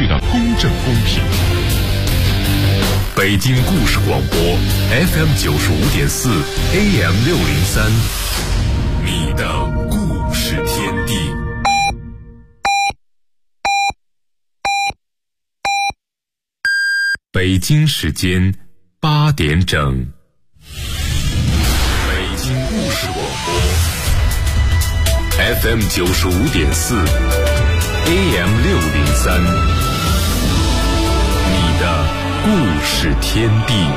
对的公正公平。北京故事广播 FM 95.4 AM 603，你的故事天地。北京时间8点整，北京故事广播 FM 95.4 AM 603，你的故事天地。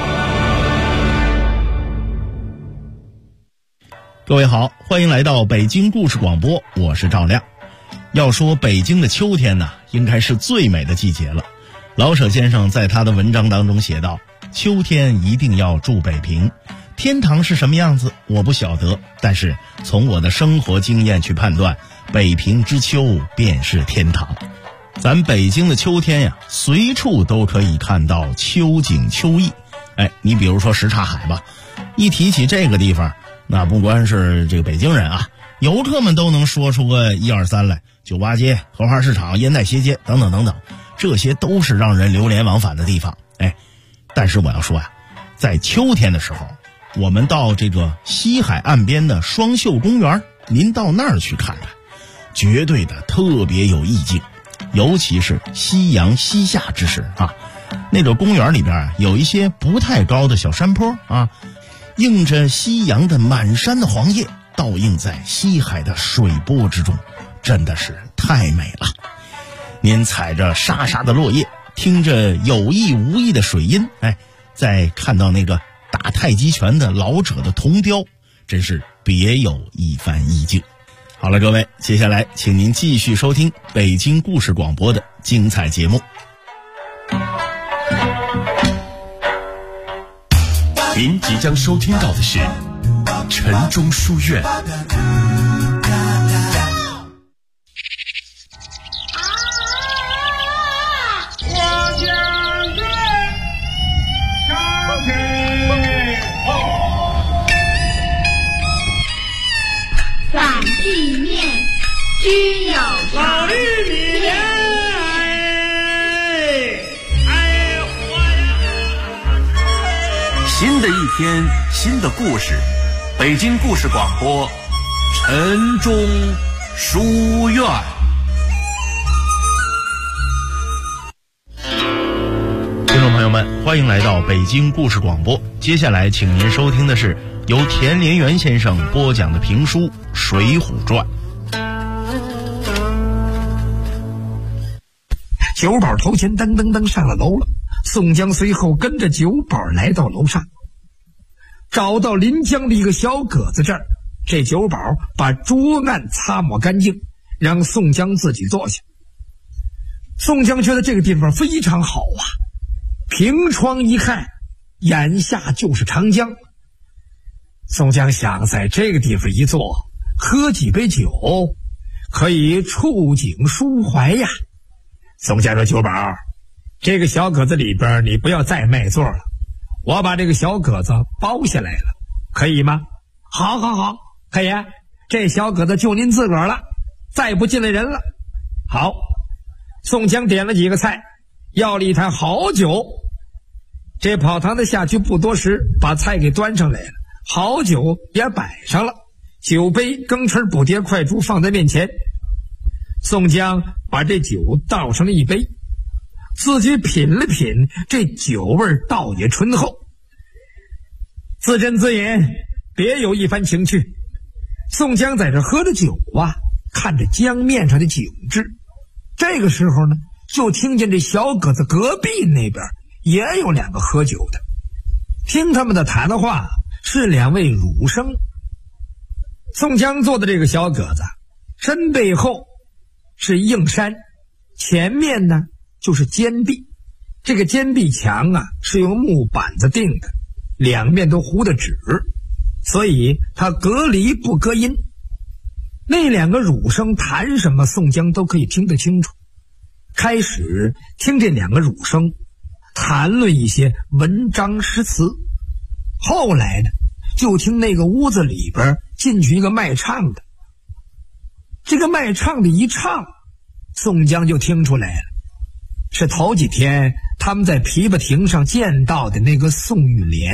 各位好，欢迎来到北京故事广播，我是赵亮。要说北京的秋天呢，应该是最美的季节了。老舍先生在他的文章当中写道，秋天一定要住北平，天堂是什么样子我不晓得，但是从我的生活经验去判断，北平之秋便是天堂。咱北京的秋天呀，随处都可以看到秋景秋意。你比如说什刹海吧，一提起这个地方，那不光是这个北京人啊，游客们都能说出个1、2、3来，酒吧街、荷花市场、烟袋斜街等等等等，这些都是让人流连忘返的地方。但是我要说呀，在秋天的时候，我们到这个西海岸边的双秀公园，您到那儿去看看，绝对的特别有意境。尤其是夕阳西下之时啊，那个公园里边有一些不太高的小山坡啊，映着夕阳的满山的黄叶，倒映在西海的水波之中，真的是太美了。您踩着沙沙的落叶，听着有意无意的水音，再看到那个打太极拳的老者的铜雕，真是别有一番意境。好了，各位，接下来请您继续收听北京故事广播的精彩节目。 您即将收听到的是城中书院。 反地面均有老玉米莲， 新的一天，新的故事，北京故事广播，城中书院。 听众朋友们，欢迎来到北京故事广播。接下来请您收听的是由田连元先生播讲的评书《水浒传》。 九宝头前噔噔噔上了楼了，宋江随后跟着九宝来到楼上，找到临江的一个小阁子这儿，这九宝把桌案擦抹干净，让宋江自己坐下。宋江觉得这个地方非常好啊，凭窗一看，眼下就是长江。宋江想在这个地方一坐，喝几杯酒，可以触景抒怀呀。宋江说，九宝，这个小阁子里边你不要再卖座了，我把这个小阁子包下来了，可以吗？好好好，可以，这小阁子就您自个儿了，再不进来人了。好，宋江点了几个菜，要了一坛好酒。这跑堂的下去不多时，把菜给端上来了，好酒也摆上了，酒杯、羹匙、补碟、筷珠放在面前。宋江把这酒倒上了一杯，自己品了品，这酒味倒也醇厚，自斟自饮，别有一番情趣。宋江在这喝着酒啊，看着江面上的景致。这个时候呢，就听见这小阁子隔壁那边也有两个喝酒的，听他们的谈话是两位儒生。宋江坐的这个小阁子，身背后是硬山，前面呢就是坚壁。这个坚壁墙啊是用木板子钉的，两面都糊的纸，所以它隔离不隔音。那两个儒生谈什么，宋江都可以听得清楚。开始听这两个儒生谈论一些文章诗词，后来呢，就听那个屋子里边进去一个卖唱的。这个卖唱的一唱，宋江就听出来了， 是头几天他们在琵琶亭上见到的那个宋玉莲。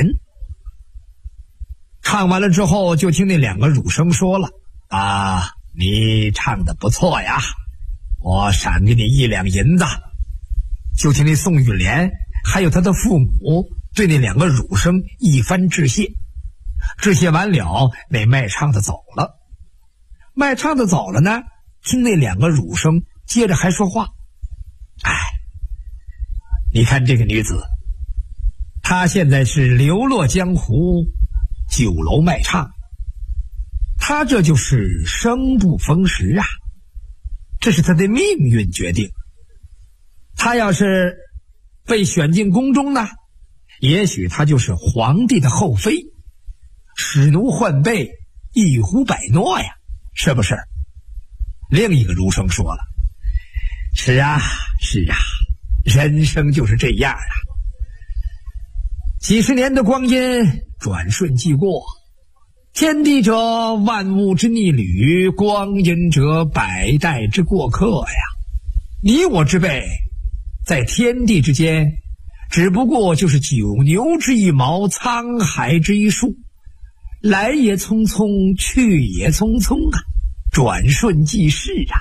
唱完了之后，就听那两个儒生说了：“啊，你唱得不错呀，我赏给你1两银子。”就听那宋玉莲还有他的父母对那两个儒生一番致谢。致谢完了，那卖唱的走了。卖唱的走了呢，听那两个儒生接着还说话：“哎，你看这个女子，她现在是流落江湖，酒楼卖唱，她这就是生不逢时啊，这是她的命运决定。她要是被选进宫中呢，也许她就是皇帝的后妃，使奴换婢，一呼百诺呀，是不是？”另一个儒生说了：“是啊，是啊，人生就是这样啊。几十年的光阴转瞬即过，天地者万物之逆旅，光阴者百代之过客呀。你我之辈在天地之间，只不过就是九牛之一毛，沧海之一粟，来也匆匆，去也匆匆啊，转瞬即逝啊！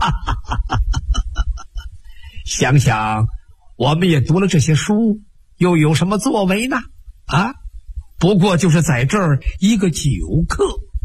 想想我们也读了这些书，又有什么作为呢？啊，不过就是在这儿一个酒客。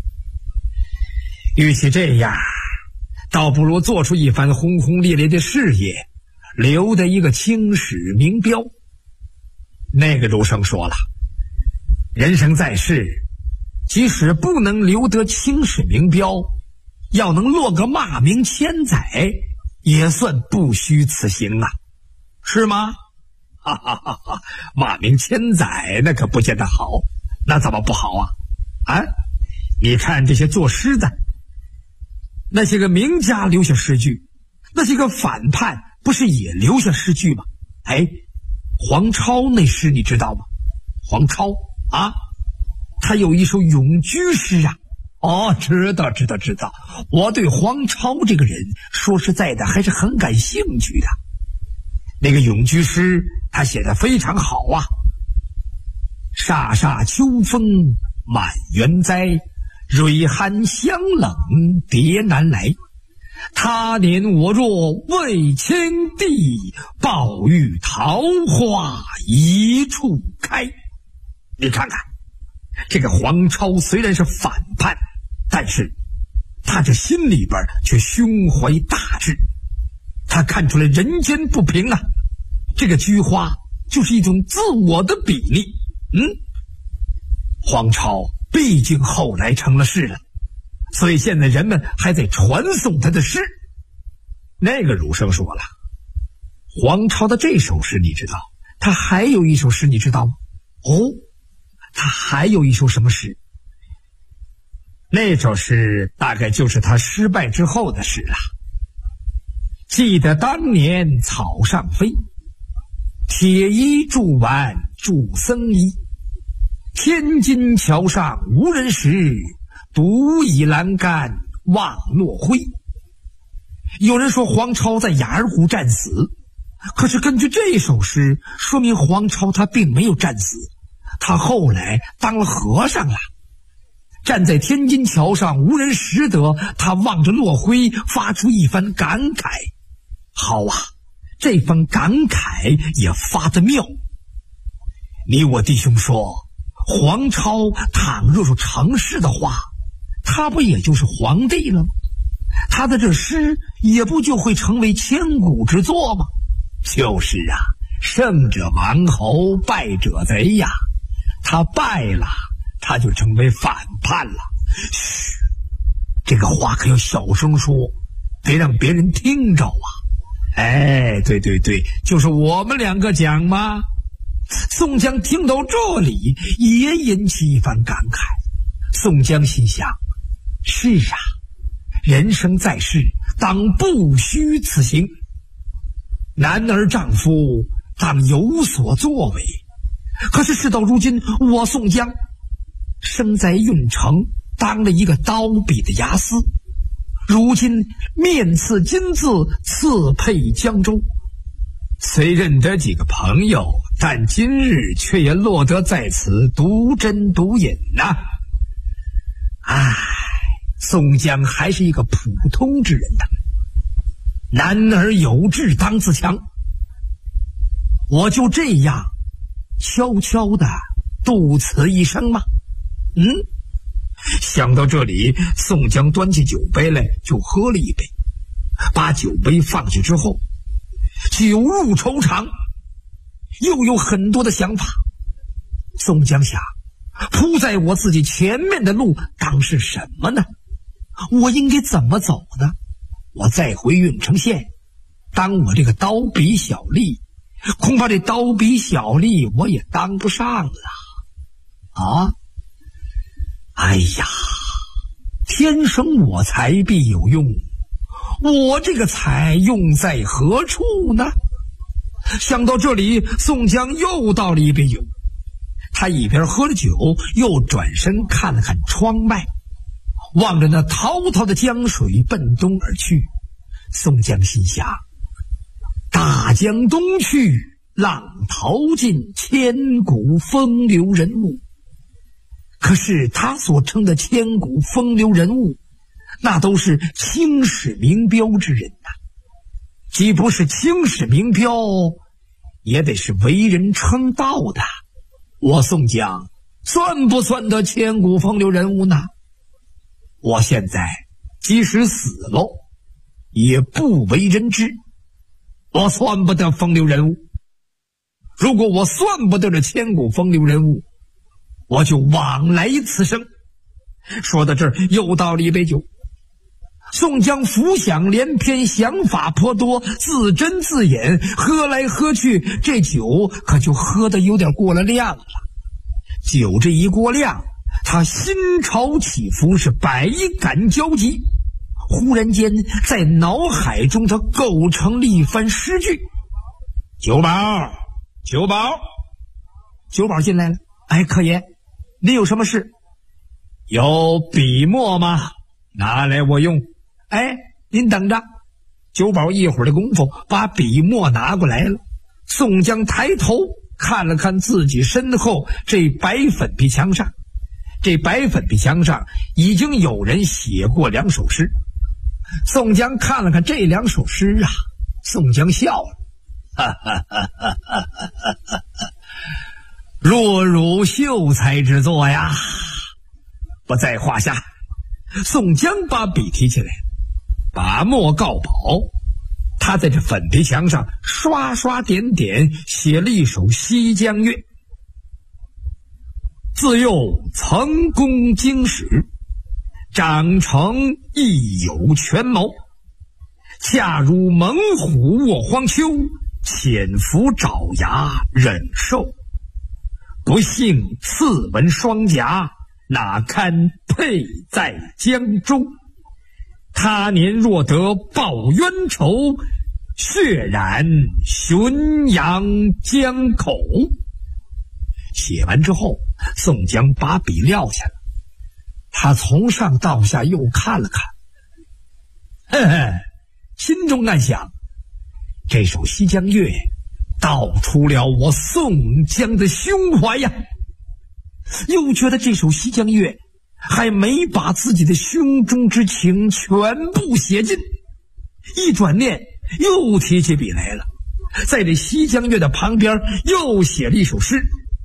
与其这样，倒不如做出一番轰轰烈烈的事业，留得一个青史名标。那个儒生说了：“人生在世，即使不能留得青史名标，要能落个骂名千载，也算不虚此行啊，是吗？”哈哈哈哈，骂名千载那可不见得好，那怎么不好啊？啊，你看这些作诗的，那些个名家留下诗句，那些个反叛不是也留下诗句吗？哎，黄超那诗你知道吗？黄超啊，他有一首咏居诗啊。哦，知道。我对黄超这个人说实在的还是很感兴趣的。那个咏居诗他写得非常好啊。飒飒秋风满园栽，蕊寒香冷蝶难来。他年我若未迁地，宝玉桃花一处开。你看看，这个黄超虽然是反叛，但是他这心里边却胸怀大志。他看出来人间不平啊，这个菊花就是一种自我的比例。黄超毕竟后来成了事了，所以现在人们还在传颂他的诗。那个儒生说了，黄超的这首诗你知道，他还有一首诗你知道吗？哦，他还有一首什么诗？那首诗大概就是他失败之后的诗了。记得当年草上飞，铁衣铸碗铸僧衣。天津桥上无人识，独倚栏杆望落晖。有人说黄超在雅尔谷战死，可是根据这首诗说明黄超他并没有战死，他后来当了和尚了。站在天津桥上无人识得，他望着落晖发出一番感慨。好啊，这番感慨也发得妙。你我弟兄说，黄超倘若是成事的话，他不也就是皇帝了吗？他的这诗也不就会成为千古之作吗？就是啊，胜者王侯，败者贼呀。他败了，他就成为反叛了。嘘，这个话可要小声说，别让别人听着啊。哎，对，就是我们两个讲嘛。宋江听到这里也引起一番感慨。宋江心想，是啊，人生在世，当不虚此行。男儿丈夫当有所作为。可是事到如今，我宋江生在郓城，当了一个刀笔的牙司，如今面刺金字，刺配江州。 虽认得几个朋友，但今日却也落得在此独斟独饮呐。唉，宋江还是一个普通之人呐。男儿有志当自强，我就这样悄悄地度此一生吗？想到这里，宋江端起酒杯来就喝了一杯，把酒杯放下之后，酒入愁肠，又有很多的想法。宋江想，铺在我自己前面的路当是什么呢？我应该怎么走呢？我再回郓城县，当我这个刀笔小吏，恐怕这刀笔小吏我也当不上了啊！哎呀，天生我材必有用，我这个才用在何处呢？想到这里，宋江又倒了一杯酒，他一边喝着酒，又转身看了看窗外，望着那滔滔的江水奔东而去。宋江心想，大江东去，浪淘尽，千古风流人物。可是他所称的千古风流人物，那都是青史名标之人呐。既不是青史名标，也得是为人称道的。我宋江算不算得千古风流人物呢？我现在即使死了，也不为人知，我算不得风流人物。如果我算不得这千古风流人物，我就枉来此生。说到这儿，又倒了一杯酒。宋江浮想联翩，想法颇多，自斟自饮，喝来喝去，这酒可就喝得有点过了量了。酒这一过量，他心潮起伏，是百感交集。忽然间，在脑海中他构成了一番诗句：酒保，酒保。酒保进来了。哎，客爷，您有什么事？有笔墨吗？拿来我用。哎，您等着。酒保一会儿的功夫把笔墨拿过来了。宋江抬头看了看自己身后这白粉笔墙上，这白粉笔墙上已经有人写过2首诗。宋江看了看这2首诗啊，宋江笑了，哈哈哈哈哈哈！若汝秀才之作呀，不在话下。宋江把笔提起来，把墨告宝。他在这粉皮墙上刷刷点点写了一首《西江月》：自幼曾攻经史，长成亦有权谋。恰如猛虎卧荒丘，潜伏爪牙忍受。不幸刺纹双颊，哪堪配在江州。他年若得报冤仇，血染浔阳江口。写完之后，宋江把笔撂下了，他从上到下又看了看，心中暗想，这首《西江月》道出了我宋江的胸怀呀。又觉得这首《西江月》还没把自己的胸中之情全部写尽，一转念又提起笔来了，在这《西江月》的旁边又写了一首诗：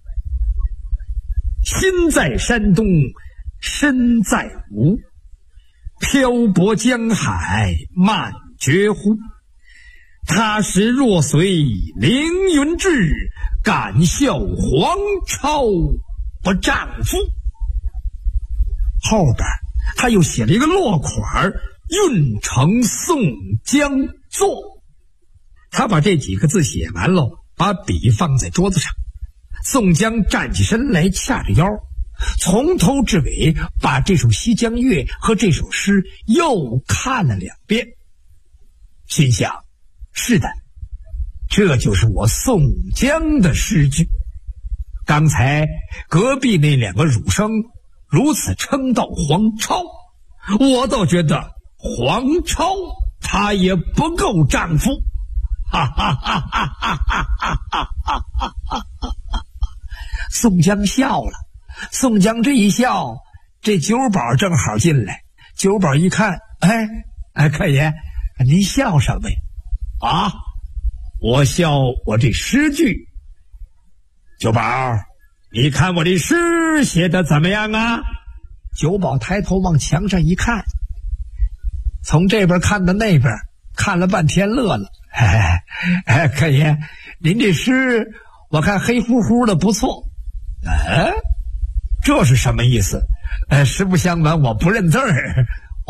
心在山东身在吴，漂泊江海漫绝乎。他时若随凌云志，敢笑黄超不丈夫。后边他又写了一个落款：郓城宋江作。他把这几个字写完了，把笔放在桌子上。宋江站起身来，掐着腰，从头至尾把这首《西江月》和这首诗又看了2遍，心想：是的，这就是我宋江的诗句。刚才隔壁那2个儒生如此称道黄超，我倒觉得黄超他也不够丈夫。 宋江笑了。宋江这一笑，这酒保正好进来。酒保一看，客爷，您笑什么呀？啊，我笑我这诗句。酒保，你看我这诗写的怎么样啊？酒保抬头往墙上一看，从这边看到那边，看了半天乐了。客爷，您这诗我看黑乎乎的不错。这是什么意思？实不相瞒，我不认字儿。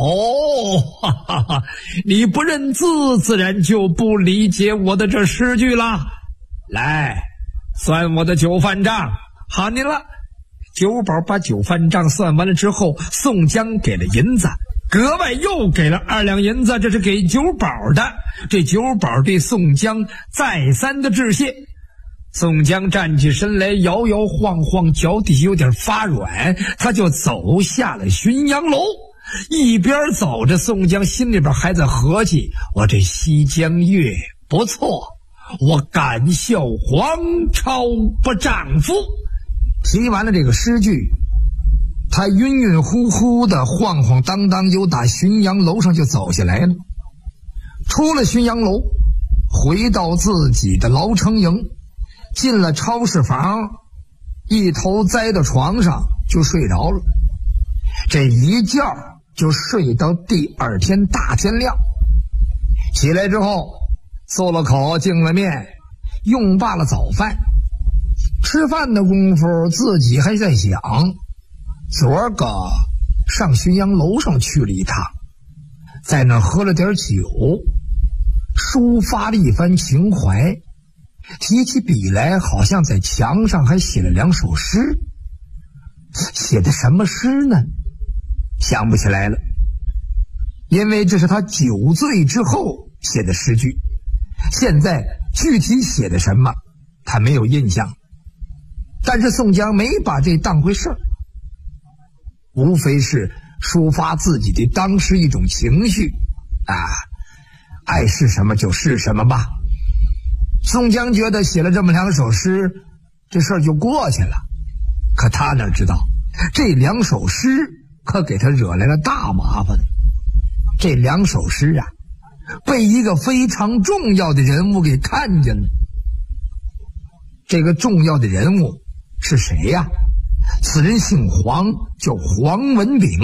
你不认字，自然就不理解我的这诗句了。来，算我的酒饭账。好您了。酒保把酒饭账算完了之后，宋江给了银子，格外又给了2两银子，这是给酒保的。这酒保对宋江再三的致谢。宋江站起身来，摇摇晃晃，脚底下有点发软，他就走下了浔阳楼。一边走着，宋江心里边还在合计，我这西江月不错，我敢效黄巢不丈夫。提完了这个诗句，他晕晕乎乎的，晃晃荡荡又打浔阳楼上就走下来了。出了浔阳楼，回到自己的牢城营，进了超市房，一头栽到床上就睡着了。这一觉就睡到第2天大天亮。起来之后，漱了口，净了面，用罢了早饭。吃饭的功夫，自己还在想，昨个上浔阳楼上去了一趟，在那喝了点酒，抒发了一番情怀。提起笔来，好像在墙上还写了2首诗。写的什么诗呢？想不起来了，因为这是他酒醉之后写的诗句，现在具体写的什么他没有印象。但是宋江没把这当回事儿，无非是抒发自己的当时一种情绪爱是什么就是什么吧。宋江觉得写了这么2首诗，这事儿就过去了。可他哪知道，这2首诗可给他惹来了大麻烦。这2首诗被一个非常重要的人物给看见了。这个重要的人物是谁呀？此人姓黄，叫黄文炳。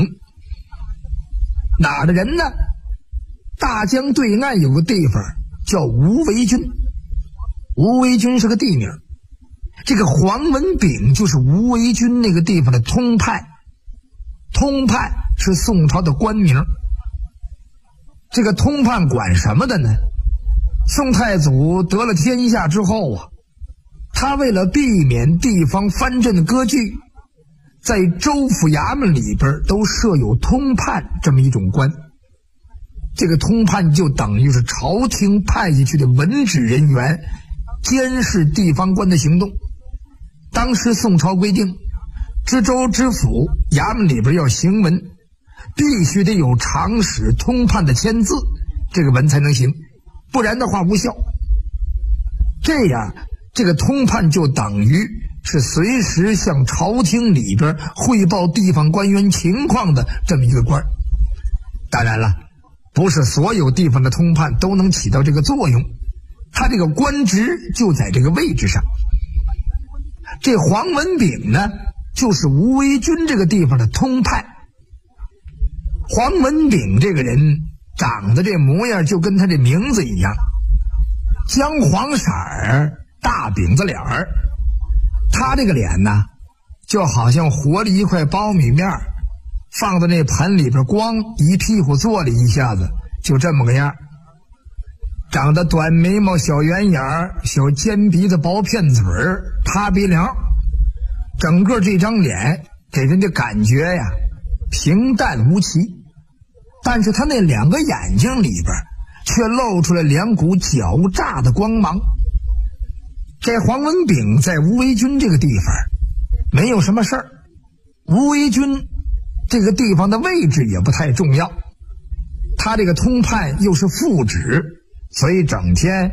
哪儿的人呢？大江对岸有个地方叫无为军，无为军是个地名。这个黄文炳就是无为军那个地方的通判，通判是宋朝的官名。这个通判管什么的呢？宋太祖得了天下之后他为了避免地方藩镇割据，在州府衙门里边都设有通判这么一种官。这个通判就等于是朝廷派下去的文职人员，监视地方官的行动。当时宋朝规定，知州知府衙门里边要行文，必须得有长史通判的签字，这个文才能行，不然的话无效。这样这个通判就等于是随时向朝廷里边汇报地方官员情况的这么一个官。当然了，不是所有地方的通判都能起到这个作用，他这个官职就在这个位置上。这黄文炳呢，就是无为军这个地方的通判。黄文炳这个人长得这模样就跟他这名字一样，姜黄色儿，大饼子脸儿。他这个脸呢，就好像和了一块苞米面，放在那盆里边，光一屁股坐了一下子，就这么个样。长得短眉毛、小圆眼儿、小尖鼻子、薄片嘴儿、塌鼻梁，整个这张脸给人的感觉平淡无奇。但是他那2个眼睛里边却露出了2股狡诈的光芒。这黄文炳在无为军这个地方没有什么事儿，无为军这个地方的位置也不太重要，他这个通判又是副职，所以整天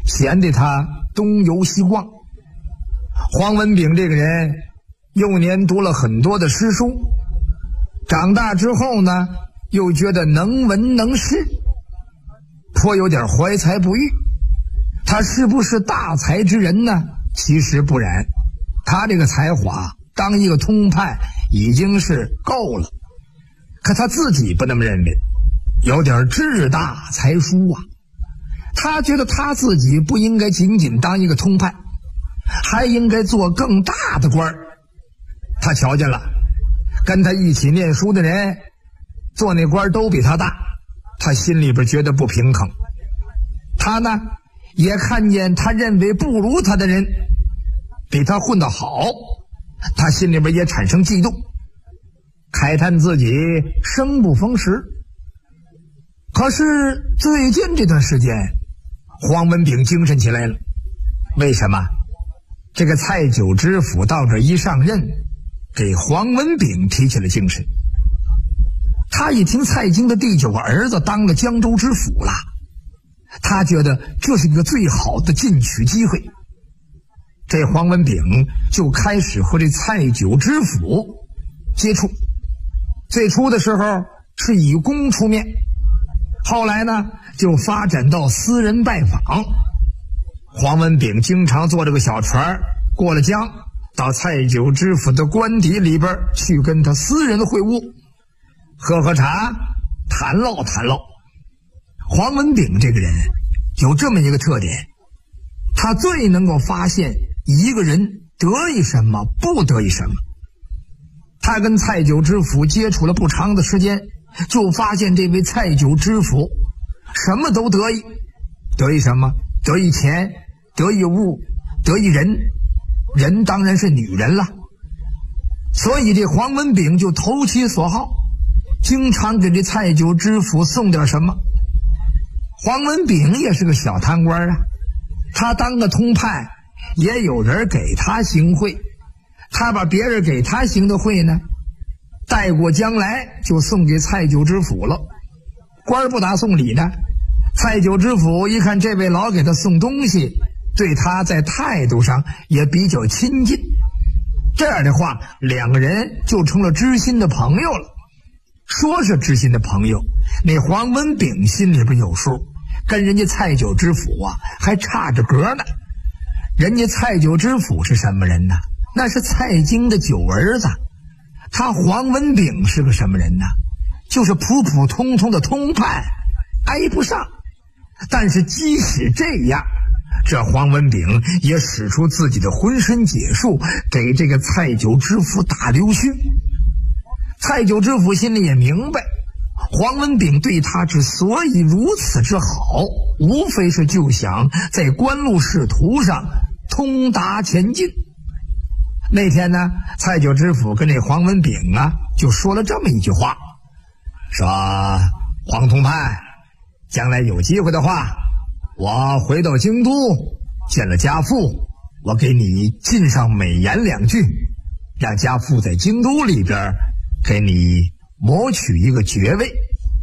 闲得他东游西逛。黄文炳这个人幼年读了很多的诗书，长大之后呢又觉得能文能诗，颇有点怀才不遇。他是不是大才之人呢？其实不然，他这个才华当一个通判已经是够了，可他自己不那么认为，有点志大才疏啊。他觉得他自己不应该仅仅当一个通判，还应该做更大的官儿。他瞧见了跟他一起念书的人做那官都比他大，他心里边觉得不平衡。他呢也看见他认为不如他的人比他混得好，他心里边也产生嫉妒，慨叹自己生不逢时。可是最近这段时间黄文炳精神起来了。为什么？这个蔡九知府到这一上任，给黄文炳提起了精神。他一听蔡京的第9个儿子当了江州知府了，他觉得这是一个最好的进取机会。这黄文炳就开始和这蔡九知府接触。最初的时候是以公出面，后来呢就发展到私人拜访。黄文炳经常坐这个小船过了江，到蔡九知府的官邸里边去跟他私人会晤，喝喝茶，谈唠谈唠。黄文炳这个人有这么一个特点，他最能够发现一个人得意什么不得意什么。他跟蔡九知府接触了不长的时间，就发现这位蔡九知府什么都得意。得意什么？得意钱，得意物，得意人，人当然是女人了。所以这黄文炳就投其所好，经常给这蔡九知府送点什么。黄文炳也是个小贪官啊，他当个通判也有人给他行贿，他把别人给他行的贿呢带过江来，就送给蔡九知府了。官不打送礼呢，蔡九知府一看这位老给他送东西，对他在态度上也比较亲近，这样的话两个人就成了知心的朋友了。说是知心的朋友，那黄文炳心里边有数，跟人家蔡九知府啊还差着格呢。人家蔡九知府是什么人呢？那是蔡京的9儿子。他黄文炳是个什么人呢？就是普普通通的通判，挨不上。但是即使这样，这黄文炳也使出自己的浑身解数，给这个蔡九知府打溜须。蔡九知府心里也明白，黄文炳对他之所以如此之好，无非是就想在官路仕途上通达前进。那天呢，蔡九知府跟这黄文炳啊就说了这么一句话，说黄通判，将来有机会的话，我回到京都见了家父，我给你进上美言2句，让家父在京都里边给你谋取一个爵位。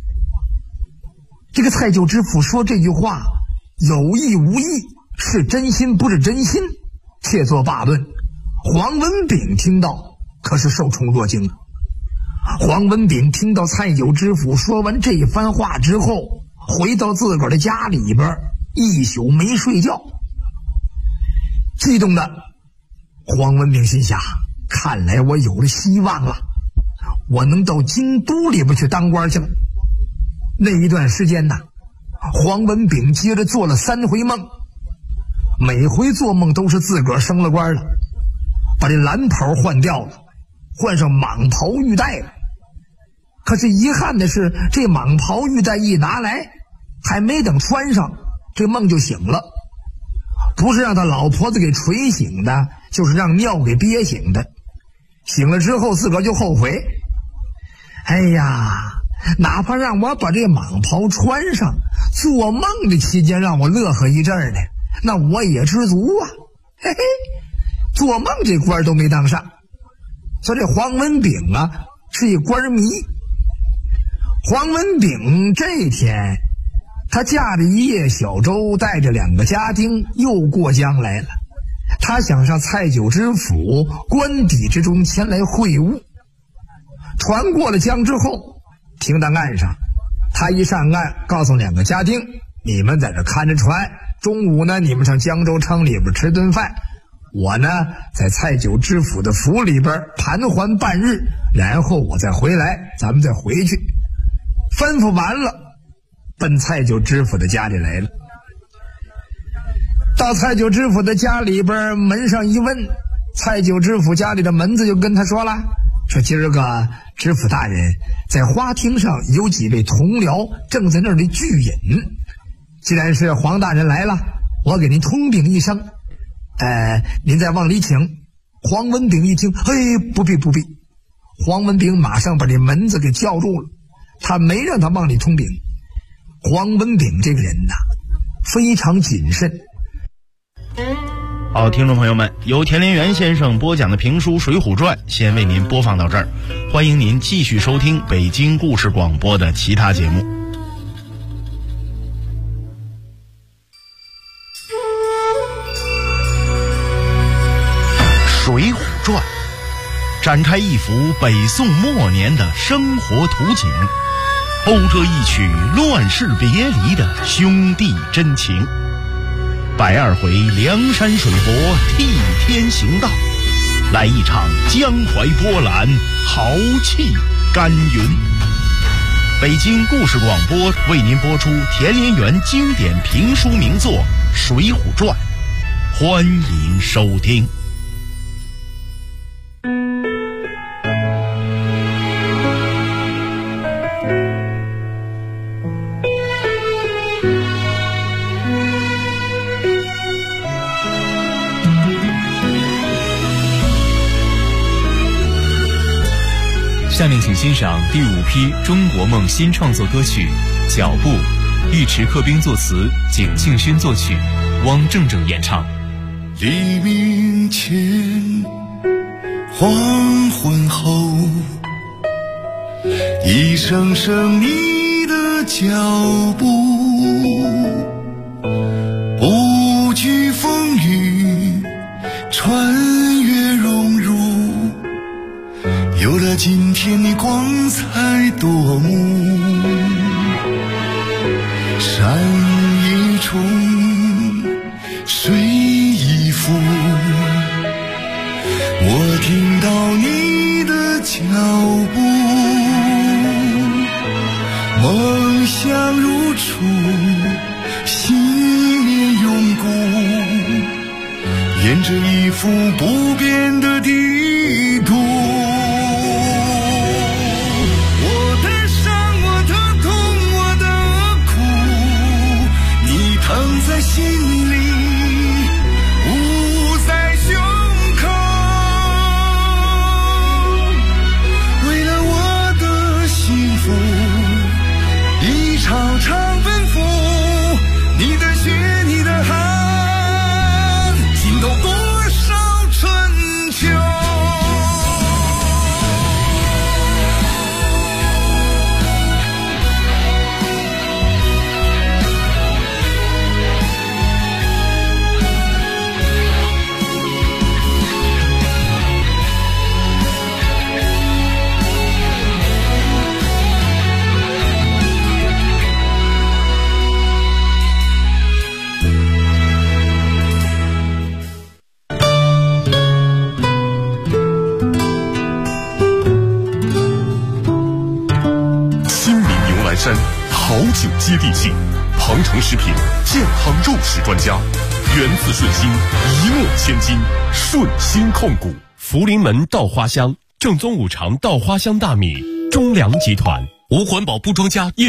这个蔡九知府说这句话有意无意，是真心不是真心，且作罢论。黄文炳听到可是受宠若惊。黄文炳听到蔡九知府说完这番话之后，回到自个儿的家里边一宿没睡觉。激动的黄文炳心想，看来我有了希望了，我能到京都里边去当官去了。那一段时间呢，黄文炳接着做了3回梦，每回做梦都是自个儿升了官了，把这蓝袍换掉了，换上蟒袍玉带了。可是遗憾的是，这蟒袍玉带一拿来，还没等穿上，这梦就醒了。不是让他老婆子给捶醒的，就是让尿给憋醒的。醒了之后自个儿就后悔，哎呀，哪怕让我把这蟒袍穿上，做梦的期间让我乐呵一阵儿呢，那我也知足啊。嘿嘿，做梦这官都没当上。所以这黄文炳啊是一官迷。黄文炳这天他驾着一叶小舟，带着2个家丁又过江来了。他想上蔡九知府官邸之中前来会晤。船过了江之后，停到岸上，他一上岸，告诉2个家丁，你们在这看着船，中午呢你们上江州城里边吃顿饭，我呢在蔡九知府的府里边盘桓半日，然后我再回来，咱们再回去。吩咐完了，奔蔡九知府的家里来了。到蔡九知府的家里边，门上一问，蔡九知府家里的门子就跟他说了，说今儿个知府大人在花厅上有几位同僚正在那里聚饮，既然是黄大人来了，我给您通禀一声，您再往里请。黄文炳一听，不必。黄文炳马上把这门子给叫住了，他没让他往里通禀。黄文炳这个人呐，非常谨慎。 好，听众朋友们，由田连元先生播讲的评书《水浒传》先为您播放到这儿，欢迎您继续收听北京故事广播的其他节目。《水浒传》展开一幅北宋末年的生活图景，讴歌一曲乱世别离的兄弟真情。120回梁山水泊替天行道，来一场江淮波澜，豪气干云。北京故事广播为您播出田连元经典评书名作《水浒传》，欢迎收听。 下面请欣赏第5批中国梦新创作歌曲《脚步》，尉迟克兵作词，景庆勋作曲，汪正正演唱。 黎明前，黄昏后，一声声你的脚步，不惧风雨，穿越荣辱，有了今天你光彩夺目。山一重，水一浮，我听到你的脚步，梦想如初，信念永固，沿着一幅不变的地图。在心里，捂在胸口，为了我的幸福，一场场奔赴，你的血，你的汗，浸透多少春秋。 山好酒接地气，庞城食品健康肉食专家，源自顺心，一诺千金，顺心控股。 福临门稻花香，正宗5常稻花香大米，中粮集团无环保不庄稼。